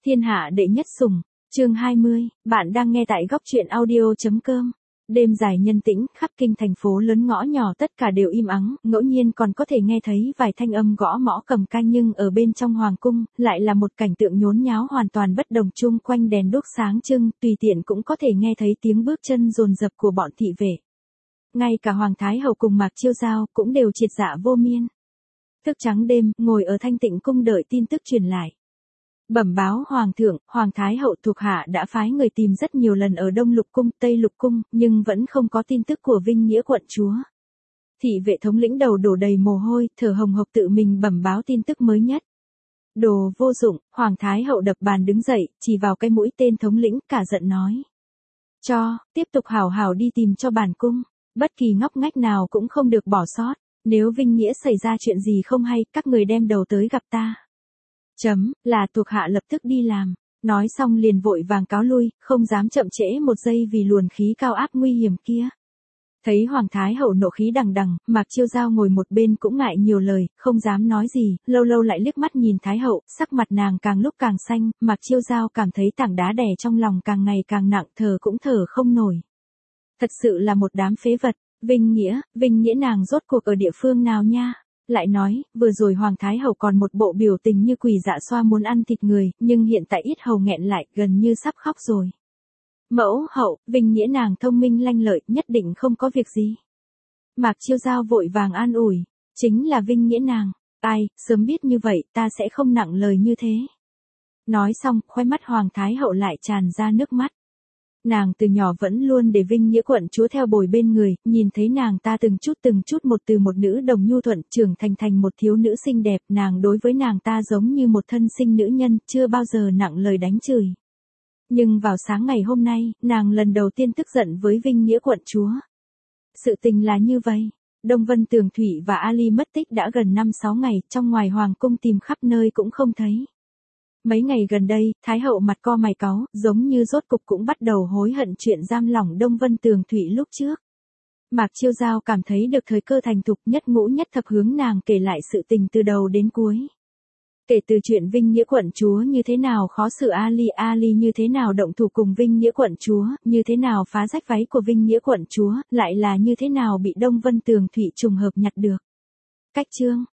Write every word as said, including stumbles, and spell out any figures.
Thiên hạ đệ nhất sủng, chương hai mươi, bạn đang nghe tại góc truyện audio chấm com. Đêm dài nhân tĩnh, khắp kinh thành phố lớn ngõ nhỏ tất cả đều im ắng, ngẫu nhiên còn có thể nghe thấy vài thanh âm gõ mõ cầm canh, nhưng ở bên trong hoàng cung, lại là một cảnh tượng nhốn nháo hoàn toàn bất đồng, chung quanh đèn đuốc sáng trưng, tùy tiện cũng có thể nghe thấy tiếng bước chân dồn dập của bọn thị vệ. Ngay cả Hoàng Thái Hậu cùng Mạc Chiêu Giao cũng đều triệt dạ vô miên. Thức trắng đêm, ngồi ở Thanh Tịnh cung đợi tin tức truyền lại. Bẩm báo Hoàng thượng, Hoàng Thái Hậu thuộc hạ đã phái người tìm rất nhiều lần ở Đông Lục cung, Tây Lục cung, nhưng vẫn không có tin tức của Vinh Nghĩa quận chúa. Thị vệ thống lĩnh đầu đổ đầy mồ hôi, thở hồng hộc tự mình bẩm báo tin tức mới nhất. Đồ vô dụng, Hoàng Thái Hậu đập bàn đứng dậy, chỉ vào cái mũi tên thống lĩnh, cả giận nói. Cho, tiếp tục hảo hảo đi tìm cho bản cung, bất kỳ ngóc ngách nào cũng không được bỏ sót, nếu Vinh Nghĩa xảy ra chuyện gì không hay, các người đem đầu tới gặp ta. Chấm, là thuộc hạ lập tức đi làm. Nói xong liền vội vàng cáo lui, không dám chậm trễ một giây vì luồn khí cao áp nguy hiểm kia. Thấy Hoàng Thái Hậu nộ khí đằng đằng, Mạc Chiêu Giao ngồi một bên cũng ngại nhiều lời, không dám nói gì, lâu lâu lại liếc mắt nhìn Thái Hậu, sắc mặt nàng càng lúc càng xanh, Mạc Chiêu Giao cảm thấy tảng đá đè trong lòng càng ngày càng nặng, thở cũng thở không nổi. Thật sự là một đám phế vật, Vinh Nghĩa, Vinh Nghĩa nàng rốt cuộc ở địa phương nào nha? Lại nói, vừa rồi Hoàng Thái Hậu còn một bộ biểu tình như quỷ dạ xoa muốn ăn thịt người, nhưng hiện tại yết hầu nghẹn lại, gần như sắp khóc rồi. Mẫu hậu, Vinh Nghĩa nàng thông minh lanh lợi, nhất định không có việc gì. Mạc Chiêu Giao vội vàng an ủi, chính là Vinh Nghĩa nàng, ai, sớm biết như vậy, ta sẽ không nặng lời như thế. Nói xong, khóe mắt Hoàng Thái Hậu lại tràn ra nước mắt. Nàng từ nhỏ vẫn luôn để Vinh Nghĩa quận chúa theo bồi bên người, nhìn thấy nàng ta từng chút từng chút một từ một nữ đồng nhu thuận trưởng thành thành một thiếu nữ xinh đẹp, nàng đối với nàng ta giống như một thân sinh nữ nhân, chưa bao giờ nặng lời đánh chửi. Nhưng vào sáng ngày hôm nay, nàng lần đầu tiên tức giận với Vinh Nghĩa quận chúa. Sự tình là như vậy, Đông Vân Tường Thủy và Ali mất tích đã gần năm sáu ngày, trong ngoài hoàng cung tìm khắp nơi cũng không thấy. Mấy ngày gần đây, Thái Hậu mặt co mày cáu, giống như rốt cục cũng bắt đầu hối hận chuyện giam lỏng Đông Vân Tường Thủy lúc trước. Mạc Chiêu Giao cảm thấy được thời cơ thành thục, nhất ngũ nhất thập hướng nàng kể lại sự tình từ đầu đến cuối. Kể từ chuyện Vinh Nghĩa quận chúa như thế nào khó xử Ali, Ali như thế nào động thủ cùng Vinh Nghĩa quận chúa, như thế nào phá rách váy của Vinh Nghĩa quận chúa, lại là như thế nào bị Đông Vân Tường Thủy trùng hợp nhặt được. Cách chương